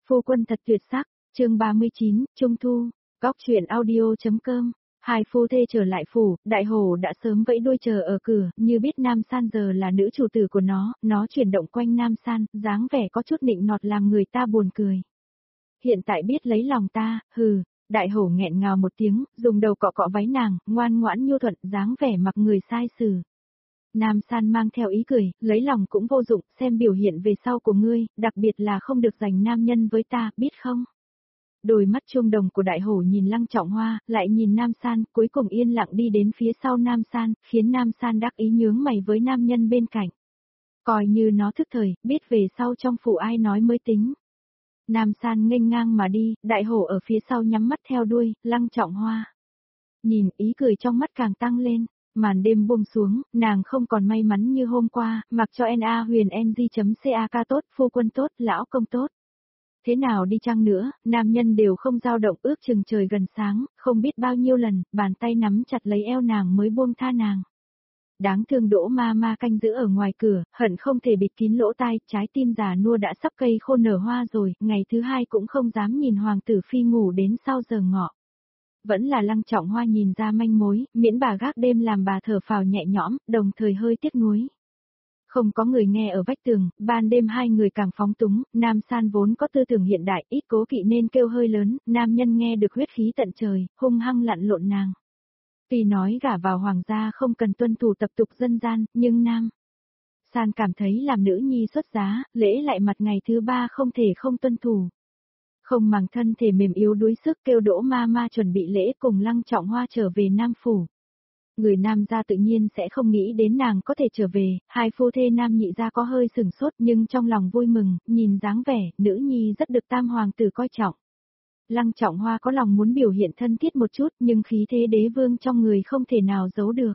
Phu quân thật tuyệt sắc, chương 39, Trung Thu, góc truyện audio.com. Hai phu thê trở lại phủ, Đại Hổ đã sớm vẫy đuôi chờ ở cửa, như biết Nam San giờ là nữ chủ tử của nó chuyển động quanh Nam San, dáng vẻ có chút nịnh nọt làm người ta buồn cười. Hiện tại biết lấy lòng ta, hừ, Đại Hổ nghẹn ngào một tiếng, dùng đầu cọ cọ váy nàng, ngoan ngoãn nhu thuận, dáng vẻ mặc người sai xử. Nam San mang theo ý cười, lấy lòng cũng vô dụng, xem biểu hiện về sau của ngươi, đặc biệt là không được giành nam nhân với ta, biết không? Đôi mắt chuông đồng của Đại Hổ nhìn Lăng Trọng Hoa, lại nhìn Nam San, cuối cùng yên lặng đi đến phía sau Nam San, khiến Nam San đắc ý nhướng mày với nam nhân bên cạnh. Coi như nó thức thời, biết về sau trong phủ ai nói mới tính. Nam San nghênh ngang mà đi, Đại Hổ ở phía sau nhắm mắt theo đuôi, Lăng Trọng Hoa. Nhìn ý cười trong mắt càng tăng lên. Màn đêm buông xuống, nàng không còn may mắn như hôm qua, mặc cho NA huyền NG.CAK tốt, phu quân tốt, lão công tốt. Thế nào đi chăng nữa, nam nhân đều không dao động, ước chừng trời gần sáng, không biết bao nhiêu lần, bàn tay nắm chặt lấy eo nàng mới buông tha nàng. Đáng thương Đỗ ma ma canh giữ ở ngoài cửa, hận không thể bịt kín lỗ tai, trái tim già nua đã sắp cây khô nở hoa rồi, ngày thứ hai cũng không dám nhìn hoàng tử phi ngủ đến sau giờ ngọ. Vẫn là Lăng Trọng Hoa nhìn ra manh mối, miễn bà gác đêm làm bà thở phào nhẹ nhõm, đồng thời hơi tiếc nuối. Không có người nghe ở vách tường, ban đêm hai người càng phóng túng, Nam San vốn có tư tưởng hiện đại, ít cố kỵ nên kêu hơi lớn, nam nhân nghe được huyết khí tận trời, hung hăng lặn lộn nàng. Tuy nói gả vào hoàng gia không cần tuân thủ tập tục dân gian, nhưng Nam San cảm thấy làm nữ nhi xuất giá, lễ lại mặt ngày thứ ba không thể không tuân thủ. Không màng thân thể mềm yếu đuối sức kêu Đỗ ma ma chuẩn bị lễ cùng Lăng Trọng Hoa trở về Nam Phủ. Người nam gia tự nhiên sẽ không nghĩ đến nàng có thể trở về, hai phu thê nam nhị gia có hơi sừng sốt nhưng trong lòng vui mừng, nhìn dáng vẻ, nữ nhi rất được tam hoàng tử coi trọng. Lăng Trọng Hoa có lòng muốn biểu hiện thân thiết một chút nhưng khí thế đế vương trong người không thể nào giấu được.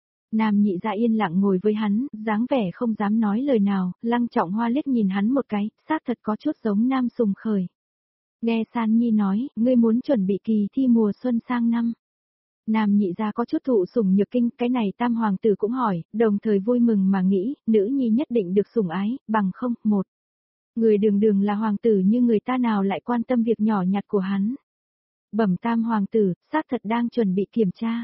Nam nhị gia yên lặng ngồi với hắn, dáng vẻ không dám nói lời nào, Lăng Trọng Hoa liếc nhìn hắn một cái, xác thật có chút giống Nam Sùng Khởi. Nghe San Nhi nói, ngươi muốn chuẩn bị kỳ thi mùa xuân sang năm. Nam nhị gia có chút thụ sủng nhược kinh, cái này tam hoàng tử cũng hỏi, đồng thời vui mừng mà nghĩ, nữ nhi nhất định được sủng ái, bằng không, một. Người đường đường là hoàng tử nhưng người ta nào lại quan tâm việc nhỏ nhặt của hắn. Bẩm tam hoàng tử, xác thật đang chuẩn bị kiểm tra.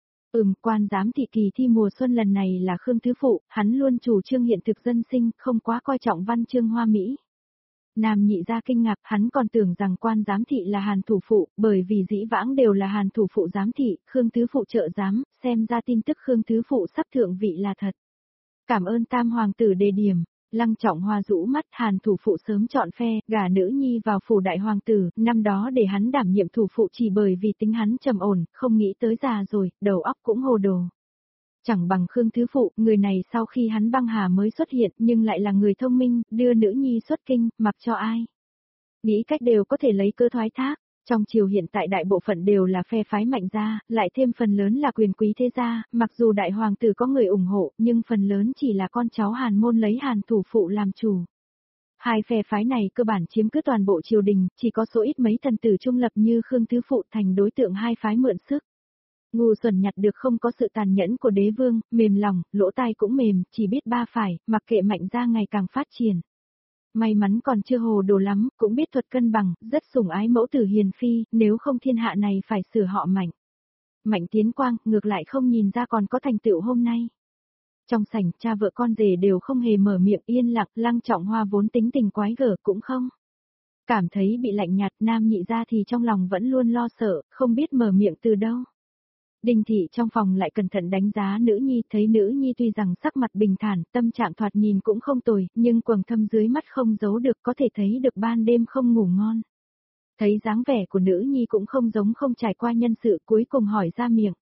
Quan giám thị kỳ thi mùa xuân lần này là Khương Thứ Phụ, hắn luôn chủ trương hiện thực dân sinh, không quá coi trọng văn chương hoa mỹ. Nam nhị gia kinh ngạc, hắn còn tưởng rằng quan giám thị là Hàn thủ phụ, bởi vì dĩ vãng đều là Hàn thủ phụ giám thị, Khương Thứ Phụ trợ giám, xem ra tin tức Khương Thứ Phụ sắp thượng vị là thật. Cảm ơn tam hoàng tử đề điểm, Lăng Trọng Hoa rũ mắt, Hàn thủ phụ sớm chọn phe, gả nữ nhi vào phủ đại hoàng tử, năm đó để hắn đảm nhiệm thủ phụ chỉ bởi vì tính hắn trầm ổn, không nghĩ tới già rồi, đầu óc cũng hồ đồ. Chẳng bằng Khương Thứ Phụ, người này sau khi hắn băng hà mới xuất hiện nhưng lại là người thông minh, đưa nữ nhi xuất kinh, mặc cho ai. Nghĩ cách đều có thể lấy cơ thoái thác, trong triều hiện tại đại bộ phận đều là phe phái mạnh gia, lại thêm phần lớn là quyền quý thế gia, mặc dù đại hoàng tử có người ủng hộ nhưng phần lớn chỉ là con cháu Hàn môn lấy Hàn thủ phụ làm chủ. Hai phe phái này cơ bản chiếm cứ toàn bộ triều đình, chỉ có số ít mấy thần tử trung lập như Khương Thứ Phụ thành đối tượng hai phái mượn sức. Ngu xuẩn nhặt được không có sự tàn nhẫn của đế vương, mềm lòng, lỗ tai cũng mềm, chỉ biết ba phải, mặc kệ mạnh gia ngày càng phát triển. May mắn còn chưa hồ đồ lắm, cũng biết thuật cân bằng, rất sủng ái mẫu tử hiền phi, nếu không thiên hạ này phải sửa họ Mạnh. Mạnh Tiến Quang, ngược lại không nhìn ra còn có thành tựu hôm nay. Trong sảnh, cha vợ con rể đều không hề mở miệng yên lặng, Lăng Trọng Hoa vốn tính tình quái gở cũng không. Cảm thấy bị lạnh nhạt, nam nhị gia thì trong lòng vẫn luôn lo sợ, không biết mở miệng từ đâu. Đinh thị trong phòng lại cẩn thận đánh giá nữ nhi, thấy nữ nhi tuy rằng sắc mặt bình thản, tâm trạng thoạt nhìn cũng không tồi, nhưng quầng thâm dưới mắt không giấu được, có thể thấy được ban đêm không ngủ ngon. Thấy dáng vẻ của nữ nhi cũng không giống không trải qua nhân sự, cuối cùng hỏi ra miệng.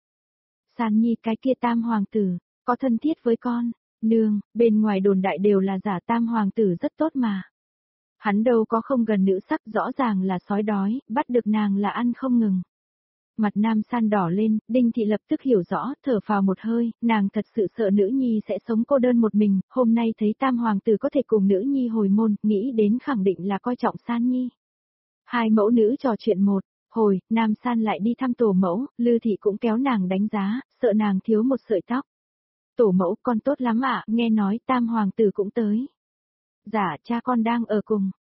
San Nhi, cái kia tam hoàng tử, có thân thiết với con? Nương, bên ngoài đồn đại đều là giả, tam hoàng tử rất tốt mà. Hắn đâu có không gần nữ sắc, rõ ràng là sói đói, bắt được nàng là ăn không ngừng. Mặt Nam San đỏ lên, Đinh thị lập tức hiểu rõ, thở phào một hơi, nàng thật sự sợ nữ nhi sẽ sống cô đơn một mình, hôm nay thấy tam hoàng tử có thể cùng nữ nhi hồi môn, nghĩ đến khẳng định là coi trọng San Nhi. Hai mẫu nữ trò chuyện một hồi, Nam San lại đi thăm tổ mẫu, Lư thị cũng kéo nàng đánh giá, sợ nàng thiếu một sợi tóc. Tổ mẫu, con tốt lắm ạ, nghe nói tam hoàng tử cũng tới. Dạ, cha con đang ở cùng.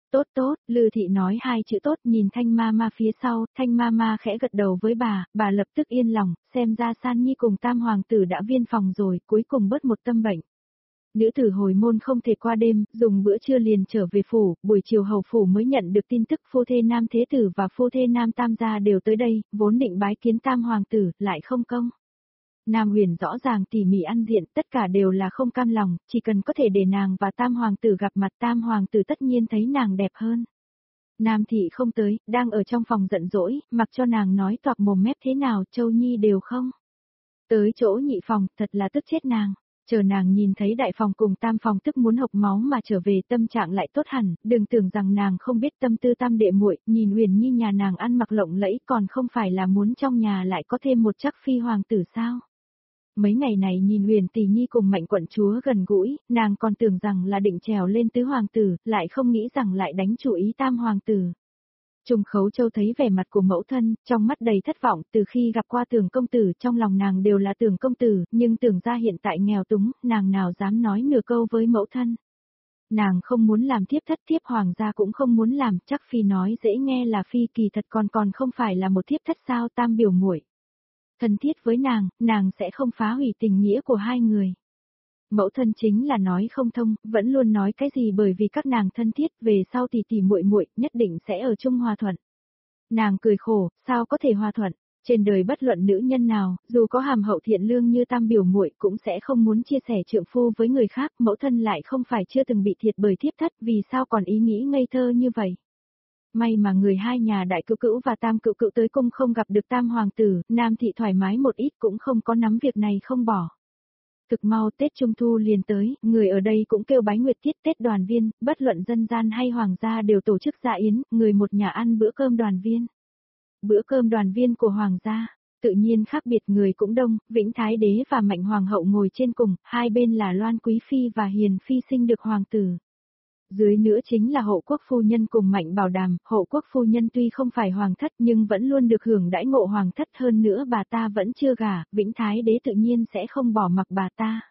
Tốt tốt, Lư Thị nói hai chữ tốt nhìn Thanh Mama phía sau, Thanh Mama khẽ gật đầu với bà lập tức yên lòng, xem ra San Nhi cùng Tam Hoàng tử đã viên phòng rồi, cuối cùng bớt một tâm bệnh. Nữ tử hồi môn không thể qua đêm, dùng bữa trưa liền trở về phủ, buổi chiều hầu phủ mới nhận được tin tức phu thê Nam Thế Tử và phu thê Nam Tam gia đều tới đây, vốn định bái kiến Tam Hoàng tử, lại không công. Nam Huyền rõ ràng tỉ mỉ ăn diện, tất cả đều là không cam lòng, chỉ cần có thể để nàng và Tam Hoàng tử gặp mặt Tam Hoàng tử tất nhiên thấy nàng đẹp hơn. Nam Thị không tới, đang ở trong phòng giận dỗi, mặc cho nàng nói toạc mồm mép thế nào, Châu Nhi đều không. Tới chỗ nhị phòng, thật là tức chết nàng. Chờ nàng nhìn thấy đại phòng cùng tam phòng tức muốn hộc máu mà trở về tâm trạng lại tốt hẳn, đừng tưởng rằng nàng không biết tâm tư tam đệ muội, nhìn Huyền Nhi nhà nàng ăn mặc lộng lẫy còn không phải là muốn trong nhà lại có thêm một chắc phi hoàng tử sao. Mấy ngày này nhìn Huyền Tỷ Nhi cùng Mạnh quận chúa gần gũi, nàng còn tưởng rằng là định trèo lên tứ hoàng tử, lại không nghĩ rằng lại đánh chủ ý tam hoàng tử. Trung Khấu Châu thấy vẻ mặt của mẫu thân, trong mắt đầy thất vọng, từ khi gặp qua Tưởng công tử, trong lòng nàng đều là Tưởng công tử, nhưng Tưởng gia hiện tại nghèo túng, nàng nào dám nói nửa câu với mẫu thân. Nàng không muốn làm thiếp thất, thiếp hoàng gia cũng không muốn làm, chắc phi nói dễ nghe là phi kỳ thật còn không phải là một thiếp thất sao, tam biểu muội. Thân thiết với nàng sẽ không phá hủy tình nghĩa của hai người. Mẫu thân chính là nói không thông, vẫn luôn nói cái gì bởi vì các nàng thân thiết, về sau tỷ tỷ muội muội nhất định sẽ ở chung hòa thuận. Nàng cười khổ, sao có thể hòa thuận? Trên đời bất luận nữ nhân nào, dù có hàm hậu thiện lương như tam biểu muội cũng sẽ không muốn chia sẻ trượng phu với người khác, mẫu thân lại không phải chưa từng bị thiệt bởi thiếp thất, vì sao còn ý nghĩ ngây thơ như vậy? May mà người hai nhà đại cữu cữu và tam cữu cữu tới cung không gặp được tam hoàng tử, Nam Thị thoải mái một ít cũng không có nắm việc này không bỏ. Thực mau Tết Trung Thu liền tới, người ở đây cũng kêu bái nguyệt tiết Tết đoàn viên, bất luận dân gian hay hoàng gia đều tổ chức dạ yến, người một nhà ăn bữa cơm đoàn viên. Bữa cơm đoàn viên của hoàng gia, tự nhiên khác biệt người cũng đông, Vĩnh Thái Đế và Mạnh Hoàng hậu ngồi trên cùng, hai bên là Loan Quý Phi và Hiền Phi sinh được hoàng tử. Dưới nữa chính là hộ quốc phu nhân cùng Mạnh Bảo Đàm, hộ quốc phu nhân tuy không phải hoàng thất nhưng vẫn luôn được hưởng đãi ngộ hoàng thất, hơn nữa bà ta vẫn chưa gả, Vĩnh Thái Đế tự nhiên sẽ không bỏ mặc bà ta.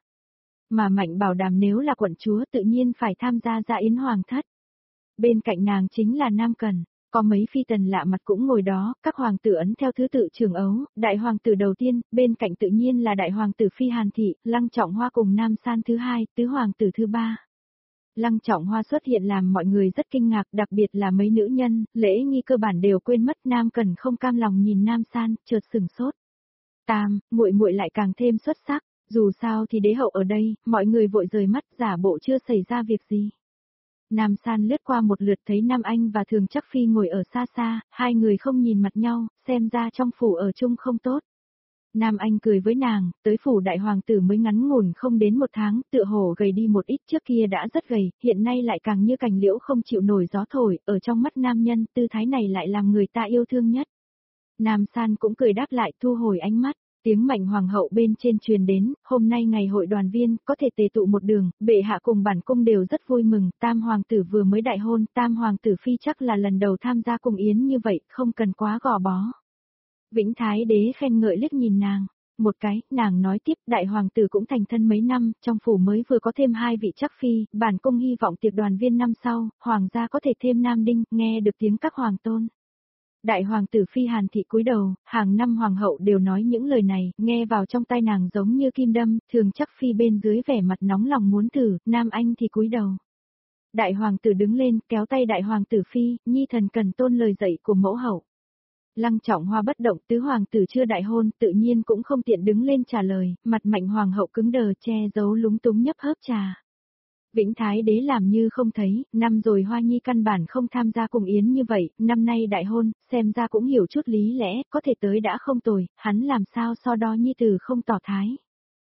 Mà Mạnh Bảo Đàm nếu là quận chúa tự nhiên phải tham gia dạ yến hoàng thất. Bên cạnh nàng chính là Nam Cần, có mấy phi tần lạ mặt cũng ngồi đó, các hoàng tử ấn theo thứ tự trường ấu, đại hoàng tử đầu tiên, bên cạnh tự nhiên là đại hoàng tử Phi Hàn Thị, Lăng Trọng Hoa cùng Nam San thứ hai, tứ hoàng tử thứ ba. Lăng Trọng Hoa xuất hiện làm mọi người rất kinh ngạc, đặc biệt là mấy nữ nhân, lễ nghi cơ bản đều quên mất, Nam Cần không cam lòng nhìn Nam San, chợt sừng sốt. Tam, muội muội lại càng thêm xuất sắc, dù sao thì đế hậu ở đây, mọi người vội rời mắt, giả bộ chưa xảy ra việc gì. Nam San lướt qua một lượt thấy Nam Anh và Thường Chắc Phi ngồi ở xa xa, hai người không nhìn mặt nhau, xem ra trong phủ ở chung không tốt. Nam Anh cười với nàng, tới phủ đại hoàng tử mới ngắn ngủn không đến một tháng, tựa hồ gầy đi một ít, trước kia đã rất gầy, hiện nay lại càng như cành liễu không chịu nổi gió thổi, ở trong mắt nam nhân, tư thái này lại làm người ta yêu thương nhất. Nam San cũng cười đáp lại, thu hồi ánh mắt. Tiếng Mạnh Hoàng hậu bên trên truyền đến, hôm nay ngày hội đoàn viên, có thể tề tụ một đường, bệ hạ cùng bản cung đều rất vui mừng, tam hoàng tử vừa mới đại hôn, tam hoàng tử Phi chắc là lần đầu tham gia cung yến như vậy, không cần quá gò bó. Vĩnh Thái Đế khen ngợi liếc nhìn nàng, một cái, nàng nói tiếp, đại hoàng tử cũng thành thân mấy năm, trong phủ mới vừa có thêm hai vị chắc phi, bản cung hy vọng tiệc đoàn viên năm sau, hoàng gia có thể thêm nam đinh, nghe được tiếng các hoàng tôn. Đại hoàng tử Phi Hàn Thị cúi đầu, hàng năm hoàng hậu đều nói những lời này, nghe vào trong tai nàng giống như kim đâm, Thường Chắc Phi bên dưới vẻ mặt nóng lòng muốn thử, Nam Anh thì cúi đầu. Đại hoàng tử đứng lên, kéo tay đại hoàng tử Phi, nhi thần cần tôn lời dạy của mẫu hậu. Lăng Trọng Hoa bất động, tứ hoàng tử chưa đại hôn, tự nhiên cũng không tiện đứng lên trả lời, mặt Mạnh hoàng hậu cứng đờ che giấu lúng túng nhấp hớp trà. Vĩnh Thái Đế làm như không thấy, năm rồi Hoa Nhi căn bản không tham gia cùng yến như vậy, năm nay đại hôn, xem ra cũng hiểu chút lý lẽ, có thể tới đã không tồi, hắn làm sao so đo Nhi tử không tỏ thái.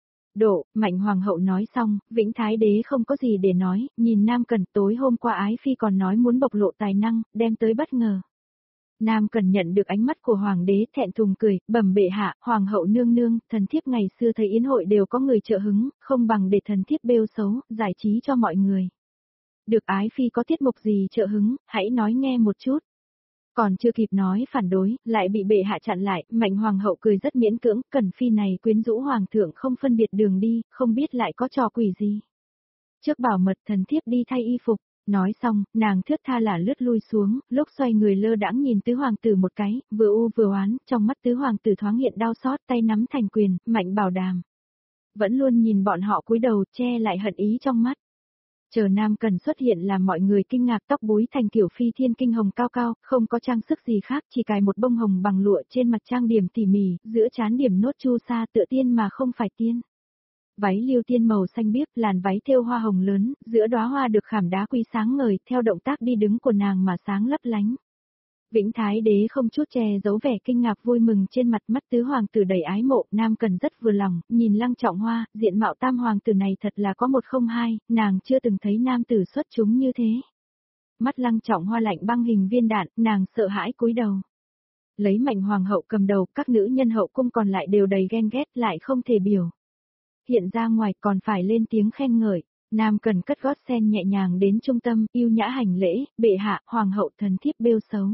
Độ, Mạnh Hoàng hậu nói xong, Vĩnh Thái Đế không có gì để nói, nhìn Nam Cần, tối hôm qua Ái Phi còn nói muốn bộc lộ tài năng, đem tới bất ngờ. Nam Cần nhận được ánh mắt của Hoàng đế, thẹn thùng cười, bẩm bệ hạ, Hoàng hậu nương nương, thần thiếp ngày xưa thấy yến hội đều có người trợ hứng, không bằng để thần thiếp bêu xấu, giải trí cho mọi người. Được, Ái Phi có tiết mục gì trợ hứng, hãy nói nghe một chút. Còn chưa kịp nói phản đối, lại bị bệ hạ chặn lại, Mạnh Hoàng hậu cười rất miễn cưỡng, Cần Phi này quyến rũ Hoàng thượng không phân biệt đường đi, không biết lại có trò quỷ gì. Trước bảo mật thần thiếp đi thay y phục. Nói xong, nàng thướt tha là lướt lui xuống, lúc xoay người lơ đãng nhìn tứ hoàng tử một cái, vừa u vừa oán, trong mắt tứ hoàng tử thoáng hiện đau xót, tay nắm thành quyền, mạnh bảo đảm. Vẫn luôn nhìn bọn họ cúi đầu, che lại hận ý trong mắt. Chờ Nam Cần xuất hiện làm mọi người kinh ngạc, tóc búi thành kiểu phi thiên kinh hồng cao cao, không có trang sức gì khác, chỉ cài một bông hồng bằng lụa trên mặt trang điểm tỉ mỉ, giữa trán điểm nốt chu sa tựa tiên mà không phải tiên. Váy liêu tiên màu xanh biếc, làn váy thêu hoa hồng lớn, giữa đóa hoa được khảm đá quý sáng ngời, theo động tác đi đứng của nàng mà sáng lấp lánh. Vĩnh Thái Đế không chút che giấu vẻ kinh ngạc vui mừng trên mặt, mắt tứ hoàng tử đầy ái mộ, Nam Cần rất vừa lòng, nhìn Lăng Trọng Hoa, diện mạo tam hoàng tử này thật là có một không hai, nàng chưa từng thấy nam tử xuất chúng như thế. Mắt Lăng Trọng Hoa lạnh băng hình viên đạn, nàng sợ hãi cúi đầu. Lấy Mạnh hoàng hậu cầm đầu, các nữ nhân hậu cung còn lại đều đầy ghen ghét, lại không thể biểu hiện ra ngoài, còn phải lên tiếng khen ngợi. Nam Cần cất gót sen nhẹ nhàng đến trung tâm, yêu nhã hành lễ, bệ hạ, hoàng hậu thần thiếp bêu xấu.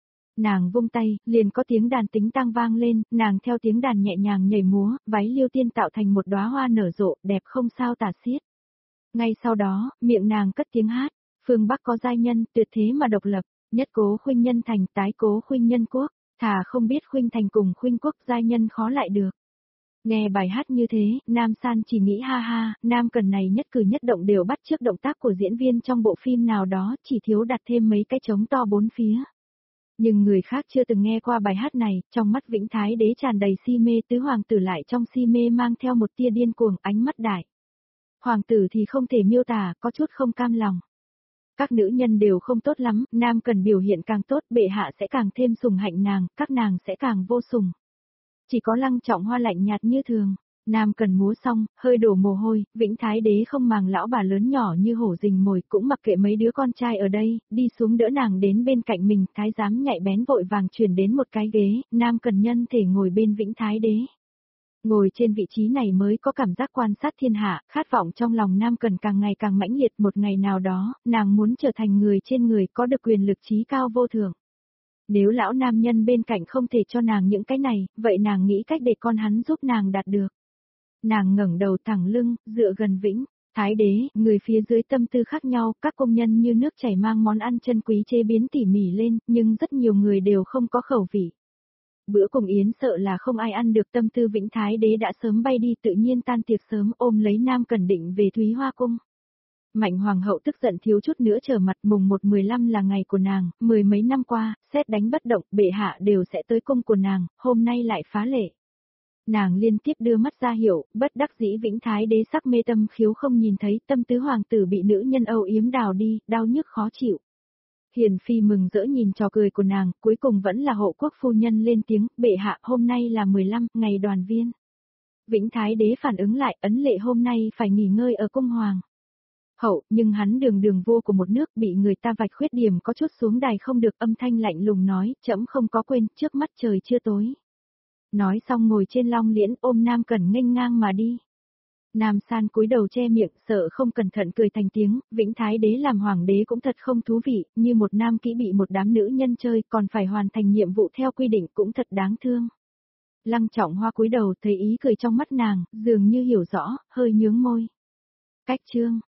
Nàng vung tay, liền có tiếng đàn tính tang vang lên, nàng theo tiếng đàn nhẹ nhàng nhảy múa, váy liêu tiên tạo thành một đóa hoa nở rộ, đẹp không sao tả xiết. Ngay sau đó, miệng nàng cất tiếng hát, phương Bắc có giai nhân, tuyệt thế mà độc lập, nhất cố khuynh nhân thành, tái cố khuynh nhân quốc, thà không biết khuynh thành cùng khuynh quốc, giai nhân khó lại được. Nghe bài hát như thế, Nam San chỉ nghĩ ha ha, Nam Cần này nhất cử nhất động đều bắt chước động tác của diễn viên trong bộ phim nào đó, chỉ thiếu đặt thêm mấy cái trống to bốn phía. Nhưng người khác chưa từng nghe qua bài hát này, trong mắt Vĩnh Thái Đế tràn đầy si mê, tứ hoàng tử lại trong si mê mang theo một tia điên cuồng, ánh mắt đại. Hoàng tử thì không thể miêu tả, có chút không cam lòng. Các nữ nhân đều không tốt lắm, Nam Cần biểu hiện càng tốt, bệ hạ sẽ càng thêm sủng hạnh nàng, các nàng sẽ càng vô sủng. Chỉ có Lăng Trọng Hoa lạnh nhạt như thường. Nam Cần múa xong, hơi đổ mồ hôi, Vĩnh Thái Đế không màng lão bà lớn nhỏ như hổ rình mồi, cũng mặc kệ mấy đứa con trai ở đây, đi xuống đỡ nàng đến bên cạnh mình, thái giám nhạy bén vội vàng chuyển đến một cái ghế, Nam Cần nhân thể ngồi bên Vĩnh Thái Đế. Ngồi trên vị trí này mới có cảm giác quan sát thiên hạ, khát vọng trong lòng Nam Cần càng ngày càng mãnh liệt, một ngày nào đó, nàng muốn trở thành người trên người, có được quyền lực trí cao vô thượng. Nếu lão nam nhân bên cạnh không thể cho nàng những cái này, vậy nàng nghĩ cách để con hắn giúp nàng đạt được. Nàng ngẩng đầu thẳng lưng, dựa gần Vĩnh Thái Đế, người phía dưới tâm tư khác nhau, các công nhân như nước chảy mang món ăn chân quý chế biến tỉ mỉ lên, nhưng rất nhiều người đều không có khẩu vị. Bữa cùng yến sợ là không ai ăn được, tâm tư Vĩnh Thái Đế đã sớm bay đi, tự nhiên tan tiệc sớm, ôm lấy Nam Cần định về Thúy Hoa Cung. Mạnh hoàng hậu tức giận thiếu chút nữa trở mặt, mùng 1/15 là ngày của nàng, mười mấy năm qua, sét đánh bất động, bệ hạ đều sẽ tới cung của nàng, hôm nay lại phá lệ. Nàng liên tiếp đưa mắt ra hiệu, bất đắc dĩ Vĩnh Thái Đế sắc mê tâm khiếu không nhìn thấy, tâm tứ hoàng tử bị nữ nhân âu yếm đào đi, đau nhức khó chịu. Hiền phi mừng rỡ nhìn trò cười của nàng, cuối cùng vẫn là hộ quốc phu nhân lên tiếng, bệ hạ, hôm nay là 15, ngày đoàn viên. Vĩnh Thái Đế phản ứng lại, ấn lệ hôm nay phải nghỉ ngơi ở cung hoàng hậu, nhưng hắn đường vua của một nước, bị người ta vạch khuyết điểm có chút xuống đài không được, âm thanh lạnh lùng nói, trẫm không có quên, trước mắt trời chưa tối. Nói xong ngồi trên long liễn, ôm Nam Cần nghênh ngang mà đi. Nam San cúi đầu che miệng, sợ không cẩn thận cười thành tiếng, Vĩnh Thái Đế làm hoàng đế cũng thật không thú vị, như một nam kỹ bị một đám nữ nhân chơi, còn phải hoàn thành nhiệm vụ theo quy định, cũng thật đáng thương. Lăng Trọng Hoa cúi đầu thấy ý cười trong mắt nàng, dường như hiểu rõ, hơi nhướng môi. Cách chương